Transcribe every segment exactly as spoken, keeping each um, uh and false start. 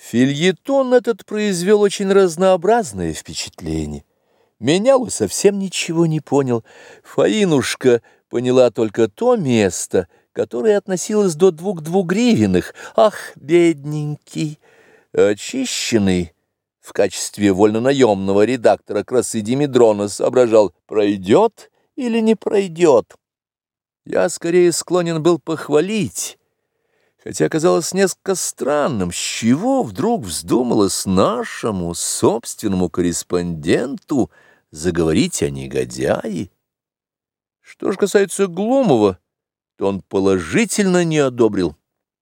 Фельетон этот произвел очень разнообразное впечатление. Менялу совсем ничего не понял. Фаинушка поняла только то место, которое относилось до двух двугривенных. Ах, бедненький! Очищенный в качестве вольнонаемного редактора красы Димедрона соображал, пройдет или не пройдет. Я скорее склонен был похвалить, хотя казалось несколько странным, с чего вдруг вздумалось нашему собственному корреспонденту заговорить о негодяе. Что же касается Глумова, то он положительно не одобрил.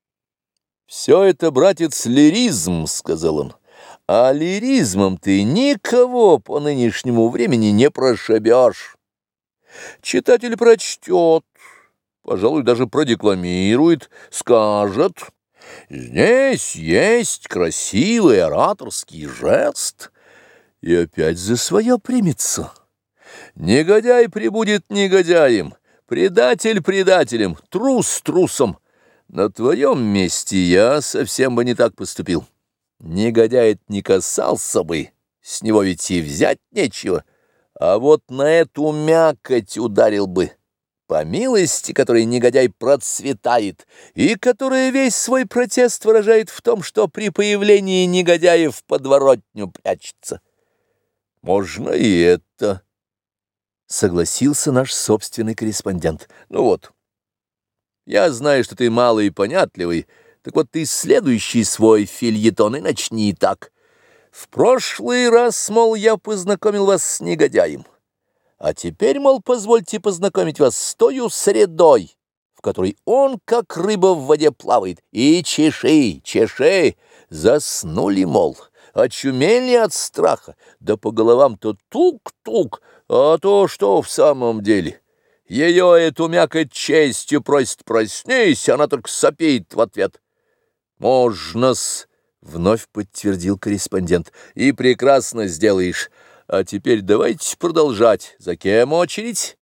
«Все это, братец, лиризм», — сказал он, — «а лиризмом ты никого по нынешнему времени не прошибешь. Читатель прочтет, пожалуй, даже продекламирует, скажет, здесь есть красивый ораторский жест, и опять за свое примется. Негодяй прибудет негодяем, предатель предателем, трус трусом. На твоем месте я совсем бы не так поступил. Негодяй не касался бы, с него ведь и взять нечего, а вот на эту мякоть ударил бы, по милости которой негодяй процветает, и которая весь свой протест выражает в том, что при появлении негодяя в подворотню прячется. Можно и это, согласился наш собственный корреспондент. Ну вот, я знаю, что ты малый и понятливый, так вот ты следующий свой фельетон и начни так. В прошлый раз, мол, я познакомил вас с негодяем. А теперь, мол, позвольте познакомить вас с тою средой, в которой он, как рыба в воде, плавает. И чеши, чеши, заснули, мол, очумели от страха, да по головам-то тук-тук, а то что в самом деле? Ее эту мякоть честью просит, проснись, она только сопит в ответ. Можно-с, вновь подтвердил корреспондент, и прекрасно сделаешь. А теперь давайте продолжать. За кем очередь?